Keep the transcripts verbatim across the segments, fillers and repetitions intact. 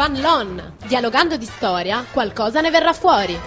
Fan Lon. Dialogando di storia, qualcosa ne verrà fuori.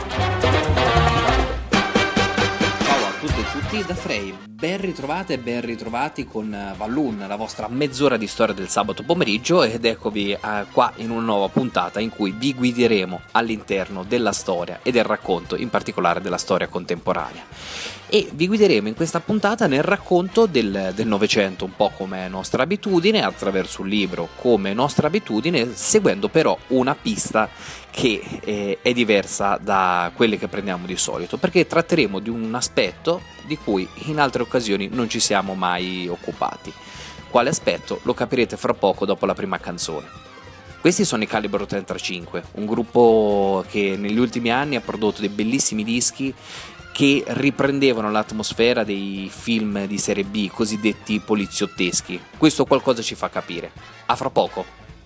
Ciao a tutte e tutti da Frey, ben ritrovate e ben ritrovati con Vallun, la vostra mezz'ora di storia del sabato pomeriggio, ed eccovi eh, qua in una nuova puntata in cui vi guideremo all'interno della storia e del racconto, in particolare della storia contemporanea. E vi guideremo in questa puntata nel racconto del, del Novecento, un po' come nostra abitudine, attraverso un libro come nostra abitudine, seguendo però una pista che eh, è diversa da quelle che prendiamo di solito, perché tratteremo di un aspetto di cui in altre occasioni non ci siamo mai occupati. Quale aspetto? Lo capirete fra poco dopo la prima canzone. Questi sono i Calibro trentacinque, un gruppo che negli ultimi anni ha prodotto dei bellissimi dischi che riprendevano l'atmosfera dei film di serie B cosiddetti poliziotteschi. Questo qualcosa ci fa capire. A fra poco.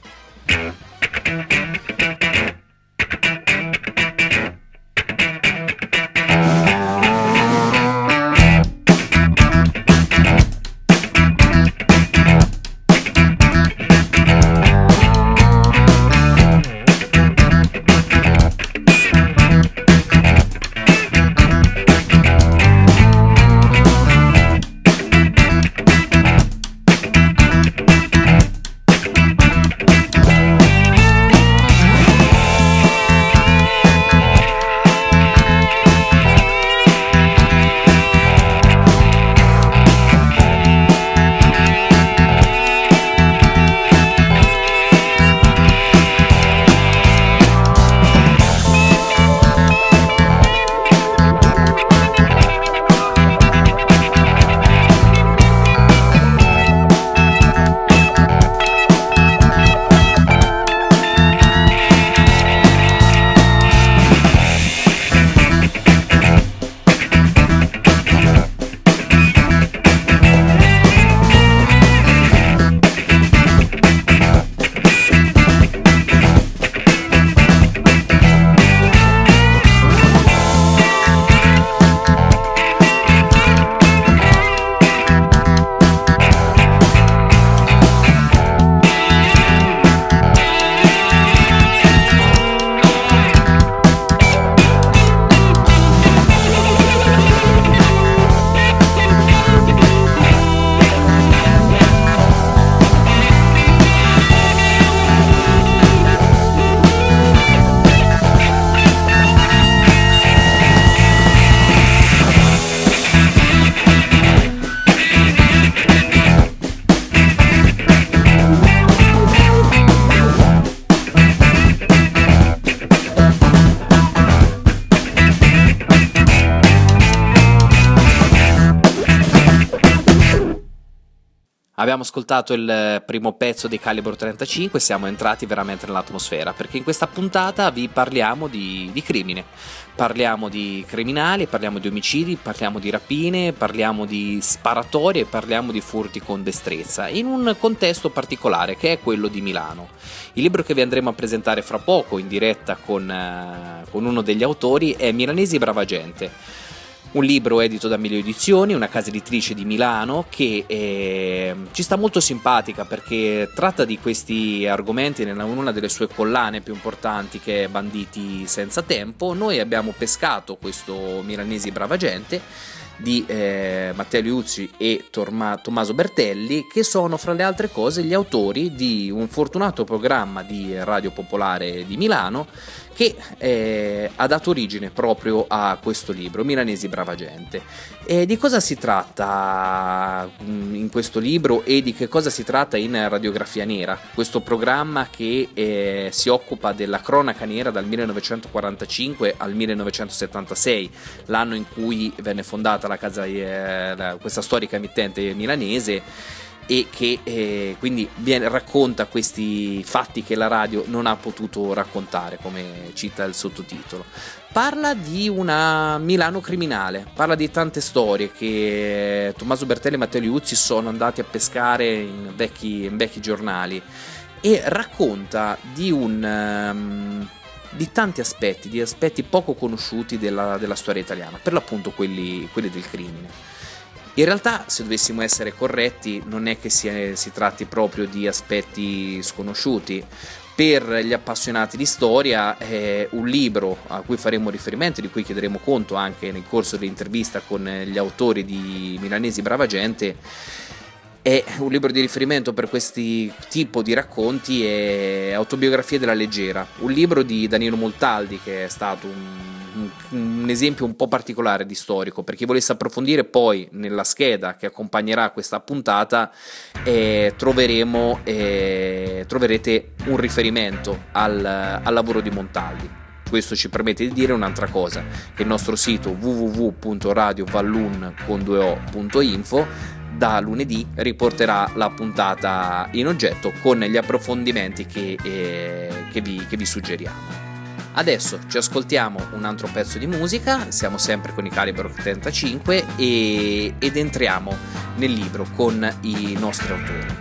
Abbiamo ascoltato il primo pezzo di Calibro trentacinque, siamo entrati veramente nell'atmosfera, perché in questa puntata vi parliamo di, di crimine, parliamo di criminali, parliamo di omicidi, parliamo di rapine, parliamo di sparatorie, parliamo di furti con destrezza, in un contesto particolare che è quello di Milano. Il libro che vi andremo a presentare fra poco in diretta con, uh, con uno degli autori è Milanesi Brava Gente. Un libro edito da Miglio Edizioni, una casa editrice di Milano che eh, ci sta molto simpatica perché tratta di questi argomenti in una delle sue collane più importanti, che è Banditi senza tempo. Noi abbiamo pescato questo Milanesi Brava Gente di eh, Matteo Liuzzi e Torma- Tommaso Bertelli, che sono fra le altre cose gli autori di un fortunato programma di Radio Popolare di Milano che eh, ha dato origine proprio a questo libro, Milanesi Brava Gente. E di cosa si tratta in questo libro e di che cosa si tratta in Radiografia Nera, questo programma che eh, si occupa della cronaca nera dal millenovecentoquarantacinque al millenovecentosettantasei, l'anno in cui venne fondata la casa, eh, la, questa storica emittente milanese, e che eh, quindi viene, racconta questi fatti che la radio non ha potuto raccontare, come cita il sottotitolo. Parla di una Milano criminale, parla di tante storie che Tommaso Bertelli e Matteo Liuzzi sono andati a pescare in vecchi, in vecchi giornali, e racconta di un um, di tanti aspetti, di aspetti poco conosciuti della, della storia italiana, per l'appunto quelli, quelli del crimine. In realtà, se dovessimo essere corretti, non è che si, si tratti proprio di aspetti sconosciuti. Per gli appassionati di storia è un libro a cui faremo riferimento, di cui chiederemo conto anche nel corso dell'intervista con gli autori di Milanesi Brava Gente. È un libro di riferimento per questi tipo di racconti e autobiografie della leggera, un libro di Danilo Montaldi, che è stato un, un, un esempio un po' particolare di storico. Per chi volesse approfondire, poi nella scheda che accompagnerà questa puntata eh, troveremo eh, troverete un riferimento al, al lavoro di Montaldi. Questo ci permette di dire un'altra cosa, che il nostro sito w w w punto radio vallun con due o punto info da lunedì riporterà la puntata in oggetto con gli approfondimenti che, eh, che, vi, che vi suggeriamo. Adesso ci ascoltiamo un altro pezzo di musica, siamo sempre con i Calibre trentacinque e, ed entriamo nel libro con i nostri autori.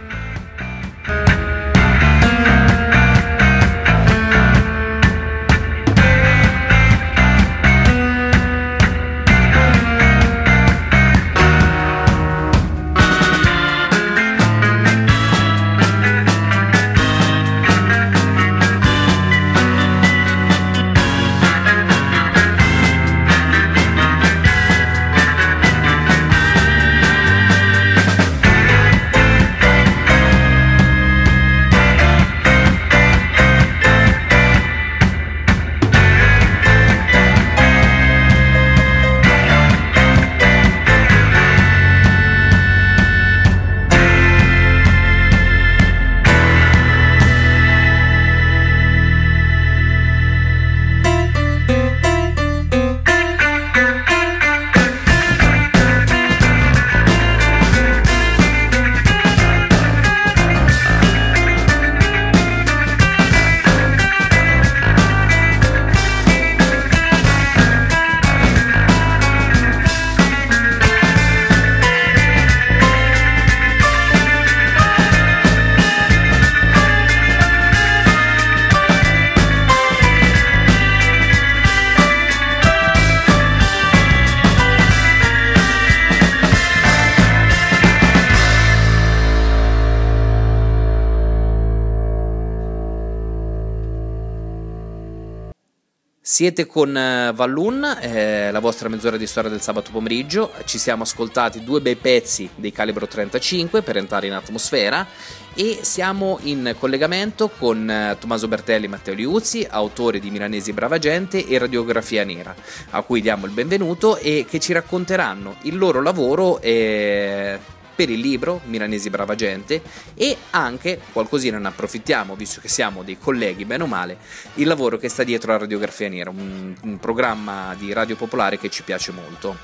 Siete con Vallun, eh, la vostra mezz'ora di storia del sabato pomeriggio. Ci siamo ascoltati due bei pezzi dei Calibro trentacinque per entrare in atmosfera e siamo in collegamento con eh, Tommaso Bertelli e Matteo Liuzzi, autori di Milanesi Brava Gente e Radiografia Nera, a cui diamo il benvenuto e che ci racconteranno il loro lavoro eh, per il libro Milanesi Brava Gente e anche qualcosina ne approfittiamo, visto che siamo dei colleghi bene o male, il lavoro che sta dietro a Radiografia Nera, un, un programma di radio popolare che ci piace molto.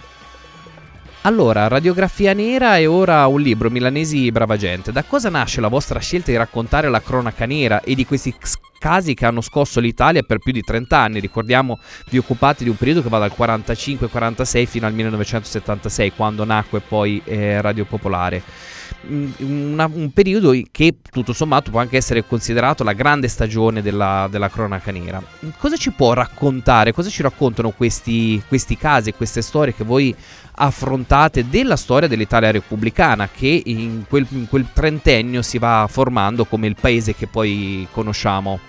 Allora, Radiografia Nera è ora un libro, Milanesi Brava Gente. Da cosa nasce la vostra scelta di raccontare la cronaca nera e di questi casi che hanno scosso l'Italia per più di trenta anni? Ricordiamo, vi occupate di un periodo che va dal quarantacinque quarantasei fino al millenovecentosettantasei, quando nacque poi eh, Radio Popolare. Una, un periodo che tutto sommato può anche essere considerato la grande stagione della, della cronaca nera. Cosa ci può raccontare, cosa ci raccontano questi, questi casi, queste storie che voi affrontate della storia dell'Italia repubblicana, che in quel, in quel trentennio si va formando come il paese che poi conosciamo?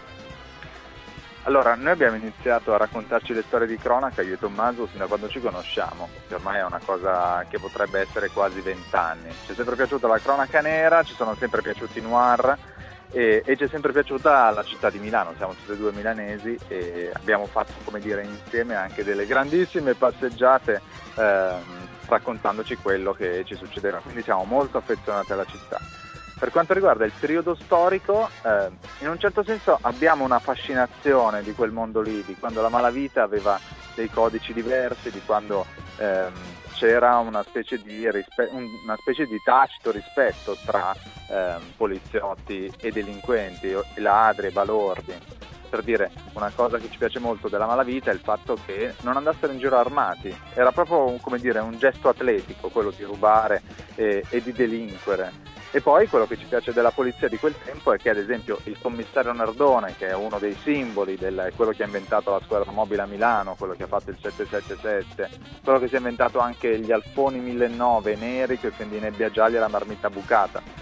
Allora, noi abbiamo iniziato a raccontarci le storie di cronaca, io e Tommaso, fino a quando ci conosciamo, che ormai è una cosa che potrebbe essere quasi vent'anni. Ci è sempre piaciuta la cronaca nera, ci sono sempre piaciuti i noir e, e ci è sempre piaciuta la città di Milano. Siamo tutti e due milanesi e abbiamo fatto, come dire, insieme anche delle grandissime passeggiate ehm, raccontandoci quello che ci succedeva, quindi siamo molto affezionati alla città. Per quanto riguarda il periodo storico, eh, in un certo senso abbiamo una fascinazione di quel mondo lì, di quando la malavita aveva dei codici diversi, di quando ehm, c'era una specie di, rispe- una specie di tacito rispetto tra ehm, poliziotti e delinquenti, ladri e balordi. Per dire, una cosa che ci piace molto della malavita è il fatto che non andassero in giro armati, era proprio un, come dire, un gesto atletico quello di rubare e, e di delinquere. E poi quello che ci piace della polizia di quel tempo è che, ad esempio, il commissario Nardone, che è uno dei simboli, del, quello che ha inventato la squadra mobile a Milano, quello che ha fatto il sette sette sette, quello che si è inventato anche gli alfoni millenovecento neri, che quindi nebbia gialli e la marmitta bucata,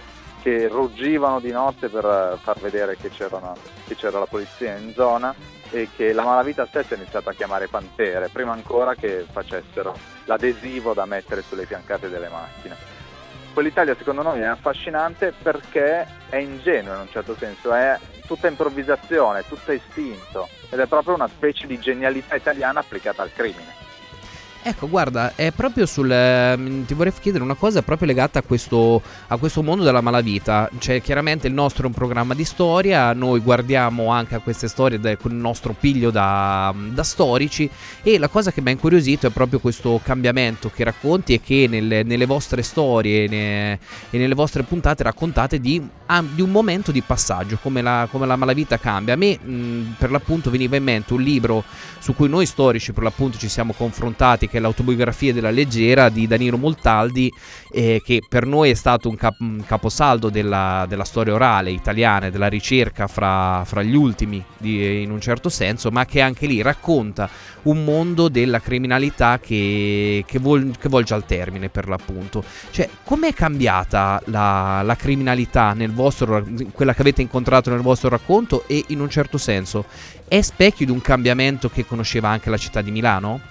che ruggivano di notte per far vedere che, c'erano, che c'era la polizia in zona, e che la malavita stessa è iniziata a chiamare pantere, prima ancora che facessero l'adesivo da mettere sulle fiancate delle macchine. Quell'Italia secondo noi è affascinante perché è ingenua in un certo senso, è tutta improvvisazione, tutto istinto, ed è proprio una specie di genialità italiana applicata al crimine. Ecco, guarda, è proprio sul. Eh, ti vorrei chiedere una cosa proprio legata a questo, a questo mondo della malavita. Cioè, chiaramente il nostro è un programma di storia, noi guardiamo anche a queste storie da, con il nostro piglio da, da storici, e la cosa che mi ha incuriosito è proprio questo cambiamento che racconti e che nelle, nelle vostre storie ne, e nelle vostre puntate raccontate di, ah, di un momento di passaggio, come la, come la malavita cambia. A me, mh, per l'appunto, veniva in mente un libro su cui noi storici, per l'appunto, ci siamo confrontati, che è l'autobiografia della leggera di Danilo Montaldi, eh, che per noi è stato un, cap- un caposaldo della, della storia orale italiana e della ricerca fra, fra gli ultimi di, in un certo senso, ma che anche lì racconta un mondo della criminalità che, che, vol- che volge al termine, per l'appunto. Cioè, com'è cambiata la, la criminalità nel vostro, quella che avete incontrato nel vostro racconto, e in un certo senso è specchio di un cambiamento che conosceva anche la città di Milano?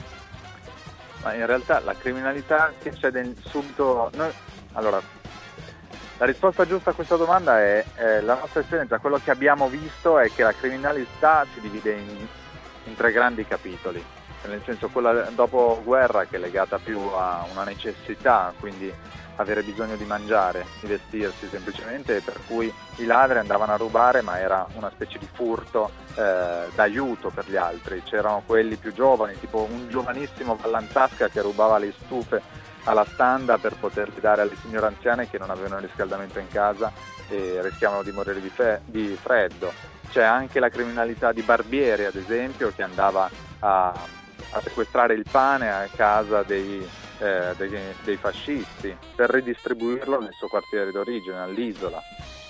Ma in realtà la criminalità che c'è del subito... Noi, allora, la risposta giusta a questa domanda è, è la nostra esperienza. Quello che abbiamo visto è che la criminalità si divide in, in tre grandi capitoli, nel senso quella dopo guerra, che è legata più a una necessità, quindi avere bisogno di mangiare, di vestirsi semplicemente, per cui i ladri andavano a rubare, ma era una specie di furto eh, d'aiuto per gli altri. C'erano quelli più giovani, tipo un giovanissimo Vallanzasca che rubava le stufe alla standa per poterli dare alle signore anziane che non avevano il riscaldamento in casa e rischiavano di morire di, fe- di freddo. C'è anche la criminalità di Barbieri, ad esempio, che andava a, a sequestrare il pane a casa dei Eh, dei, dei fascisti per ridistribuirlo nel suo quartiere d'origine, all'Isola.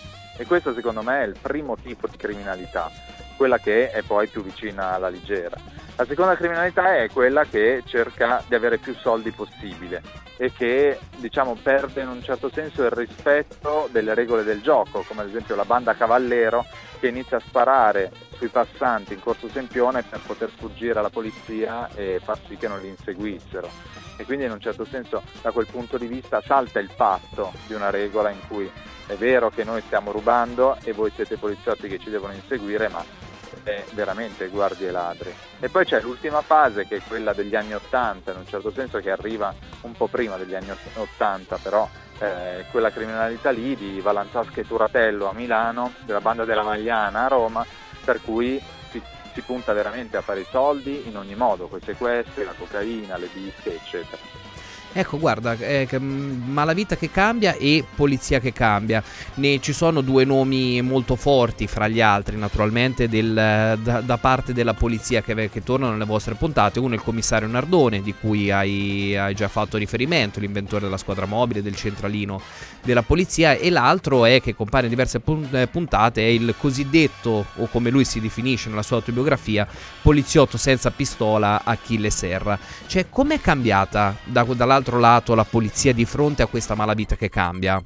E questo secondo me è il primo tipo di criminalità, quella che è poi più vicina alla leggera. La seconda criminalità è quella che cerca di avere più soldi possibile e che, diciamo, perde in un certo senso il rispetto delle regole del gioco, come ad esempio la banda Cavallero, che inizia a sparare sui passanti in Corso Sempione per poter sfuggire alla polizia e far sì che non li inseguissero. E quindi in un certo senso, da quel punto di vista, salta il patto di una regola in cui è vero che noi stiamo rubando e voi siete poliziotti che ci devono inseguire, ma è veramente guardie e ladri. E poi c'è l'ultima fase, che è quella degli anni Ottanta, in un certo senso, che arriva un po' prima degli anni Ottanta, però eh, quella criminalità lì di Vallanzasca e Turatello a Milano, della banda della Magliana a Roma, per cui si, si punta veramente a fare i soldi in ogni modo, con i sequestri, la cocaina, le bische, eccetera. Ecco, guarda, eh, malavita che cambia e polizia che cambia. Ne ci sono due nomi molto forti fra gli altri, naturalmente, del, da, da parte della polizia che, che tornano nelle vostre puntate. Uno è il commissario Nardone, di cui hai, hai già fatto riferimento, l'inventore della squadra mobile, del centralino della polizia, e l'altro è, che compare in diverse puntate, è il cosiddetto, o come lui si definisce nella sua autobiografia, poliziotto senza pistola Achille Serra. Cioè, com'è cambiata da, dall'altro lato la polizia di fronte a questa malavita che cambia?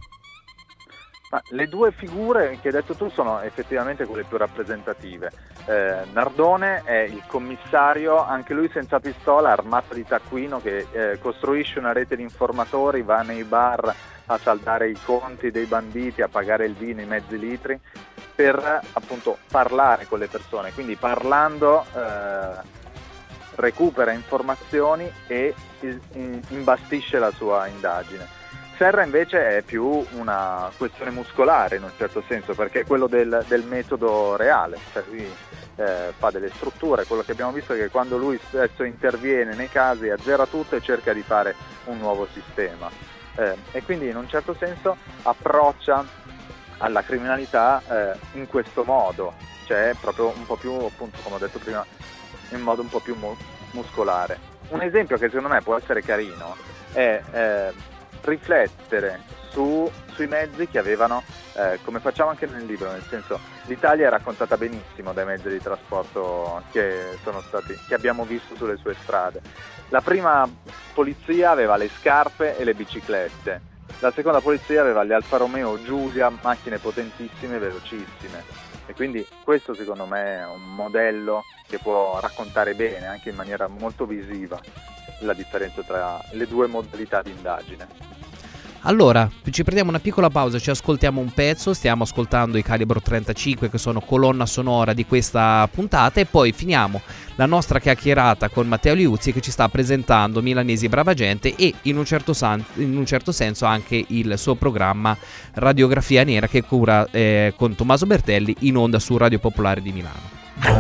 Ma le due figure che hai detto tu sono effettivamente quelle più rappresentative. Eh, Nardone è il commissario, anche lui senza pistola, armato di taccuino, che eh, costruisce una rete di informatori, va nei bar a saldare i conti dei banditi, a pagare il vino, i mezzi litri, per appunto parlare con le persone. Quindi parlando eh, recupera informazioni e imbastisce la sua indagine. Serra invece è più una questione muscolare in un certo senso, perché è quello del, del metodo reale, cioè lui eh, fa delle strutture. Quello che abbiamo visto è che quando lui spesso interviene nei casi azzera tutto e cerca di fare un nuovo sistema, eh, e quindi in un certo senso approccia alla criminalità eh, in questo modo, cioè proprio un po' più, appunto, come ho detto prima, in modo un po' più mu- muscolare. Un esempio che secondo me può essere carino è eh, riflettere su, sui mezzi che avevano, eh, come facciamo anche nel libro, nel senso, l'Italia è raccontata benissimo dai mezzi di trasporto che sono stati, che abbiamo visto sulle sue strade. La prima polizia aveva le scarpe e le biciclette, La seconda polizia aveva le Alfa Romeo Giulia, macchine potentissime e velocissime, e quindi questo secondo me è un modello che può raccontare bene, anche in maniera molto visiva, la differenza tra le due modalità di indagine. Allora, ci prendiamo una piccola pausa, ci ascoltiamo un pezzo, stiamo ascoltando i Calibro trentacinque che sono colonna sonora di questa puntata e poi finiamo la nostra chiacchierata con Matteo Liuzzi che ci sta presentando Milanesi Brava Gente e in un certo, san- in un certo senso anche il suo programma Radiografia Nera che cura eh, con Tommaso Bertelli in onda su Radio Popolare di Milano.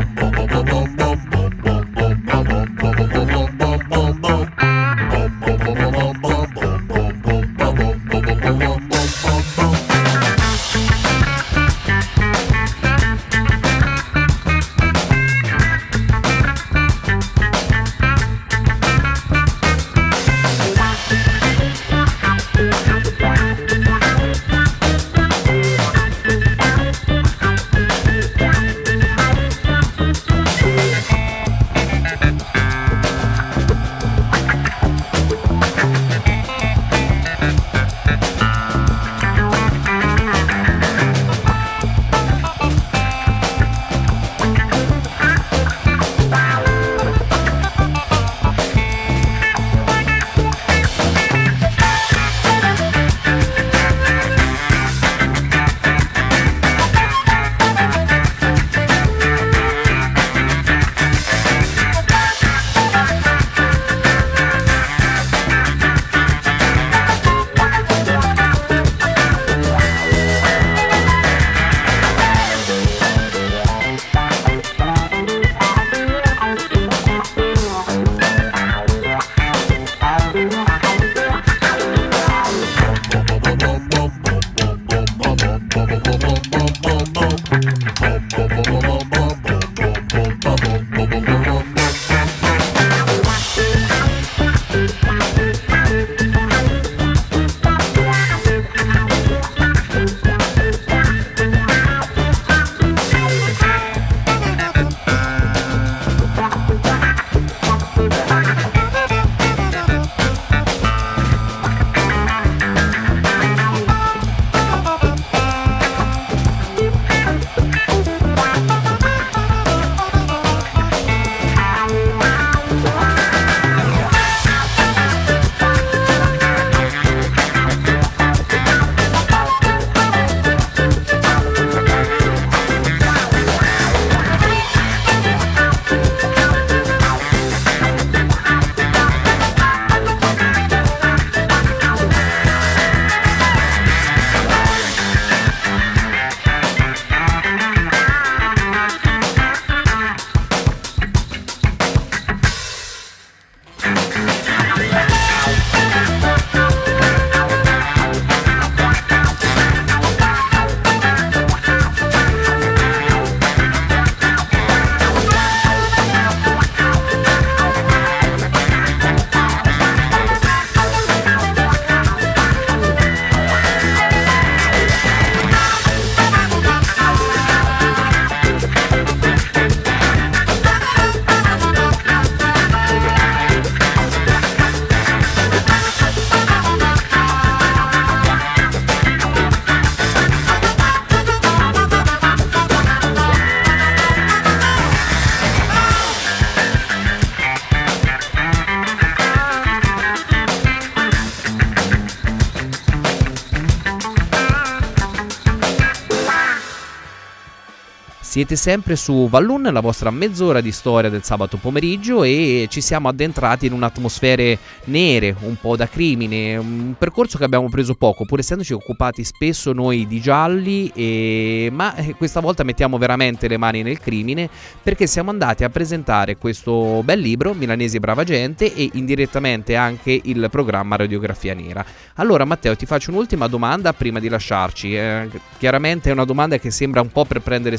Siete sempre su Vallun, la vostra mezz'ora di storia del sabato pomeriggio, e ci siamo addentrati in un'atmosfere nere, un po' da crimine, un percorso che abbiamo preso poco, pur essendoci occupati spesso noi di gialli, e... ma questa volta mettiamo veramente le mani nel crimine, perché siamo andati a presentare questo bel libro, Milanesi Brava Gente, e indirettamente anche il programma Radiografia Nera. Allora Matteo, ti faccio un'ultima domanda prima di lasciarci, eh, chiaramente è una domanda che sembra un po' per prendere spunto.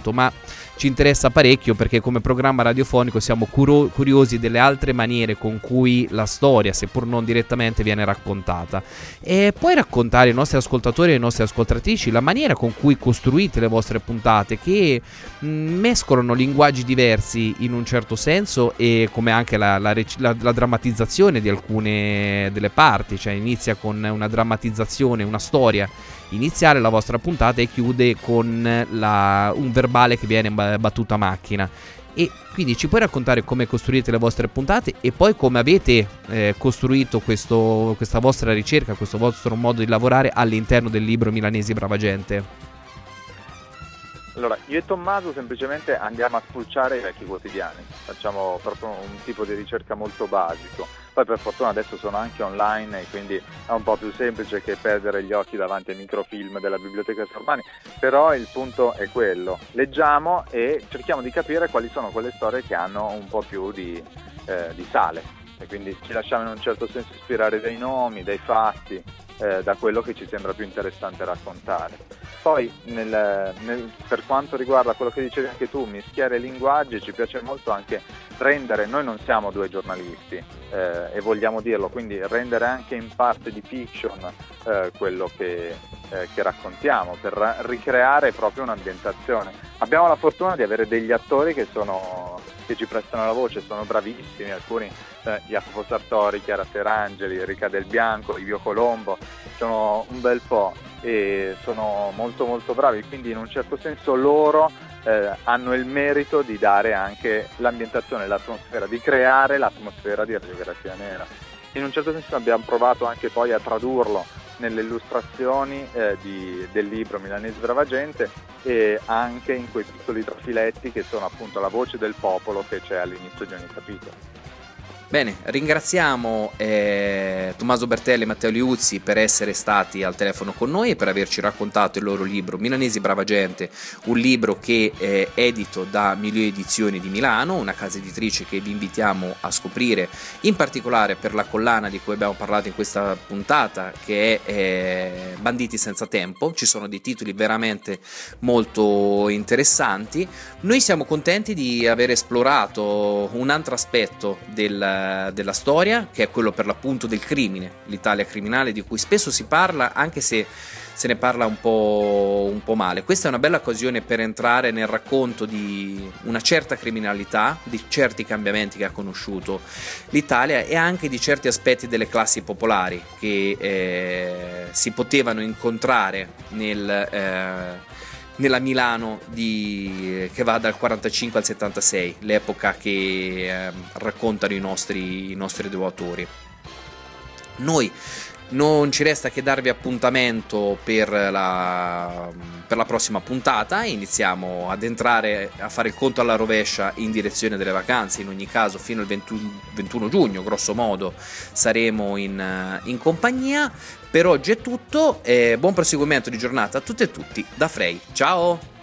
raccontato, ma ci interessa parecchio perché come programma radiofonico siamo curo- curiosi delle altre maniere con cui la storia, seppur non direttamente, viene raccontata. E puoi raccontare ai nostri ascoltatori e ai nostri ascoltatrici la maniera con cui costruite le vostre puntate, che mh, mescolano linguaggi diversi in un certo senso, e come anche la, la, la, la drammatizzazione di alcune delle parti, cioè inizia con una drammatizzazione, una storia iniziale la vostra puntata e chiude con la, un verbale che viene battuto a macchina. E quindi ci puoi raccontare come costruite le vostre puntate e poi come avete eh, costruito questo, questa vostra ricerca, questo vostro modo di lavorare all'interno del libro Milanesi Brava Gente? Allora, io e Tommaso semplicemente andiamo a spulciare i vecchi quotidiani, facciamo proprio un tipo di ricerca molto basico. Poi per fortuna adesso sono anche online e quindi è un po' più semplice che perdere gli occhi davanti ai microfilm della Biblioteca Sormani, però il punto è quello: leggiamo e cerchiamo di capire quali sono quelle storie che hanno un po' più di, eh, di sale, e quindi ci lasciamo in un certo senso ispirare dai nomi, dai fatti, eh, da quello che ci sembra più interessante raccontare. Poi nel, nel, per quanto riguarda quello che dicevi anche tu, mischiare i linguaggi, ci piace molto anche rendere, noi non siamo due giornalisti eh, e vogliamo dirlo, quindi rendere anche in parte di fiction eh, quello che, eh, che raccontiamo, per ricreare proprio un'ambientazione. Abbiamo la fortuna di avere degli attori che, sono, che ci prestano la voce, sono bravissimi, alcuni eh, Jacopo Sartori, Chiara Ferangeli, Enrica Del Bianco, Livio Colombo, sono un bel po' e sono molto molto bravi, quindi in un certo senso loro eh, hanno il merito di dare anche l'ambientazione, l'atmosfera, di creare l'atmosfera di Radiografia Nera. In un certo senso abbiamo provato anche poi a tradurlo nelle illustrazioni eh, di, del libro Milanesi Brava Gente e anche in quei piccoli trafiletti che sono appunto la voce del popolo che c'è all'inizio di ogni capitolo. Bene, ringraziamo eh, Tommaso Bertelli e Matteo Liuzzi per essere stati al telefono con noi e per averci raccontato il loro libro Milanesi Brava Gente, un libro che è edito da Milieu Edizioni di Milano, una casa editrice che vi invitiamo a scoprire, in particolare per la collana di cui abbiamo parlato in questa puntata, che è eh, Banditi senza tempo. Ci sono dei titoli veramente molto interessanti. Noi siamo contenti di aver esplorato un altro aspetto del della storia, che è quello per l'appunto del crimine, l'Italia criminale di cui spesso si parla, anche se se ne parla un po', un po' male. Questa è una bella occasione per entrare nel racconto di una certa criminalità, di certi cambiamenti che ha conosciuto l'Italia e anche di certi aspetti delle classi popolari che eh, si potevano incontrare nel eh, nella Milano di, che va dal quarantacinque al settantasei, l'epoca che eh, raccontano i nostri, i nostri due autori. Noi non ci resta che darvi appuntamento per la, per la prossima puntata. Iniziamo ad entrare a fare il conto alla rovescia in direzione delle vacanze. In ogni caso fino al ventuno giugno grosso modo saremo in, in compagnia. Per oggi è tutto e buon proseguimento di giornata a tutte e tutti da Frey. Ciao!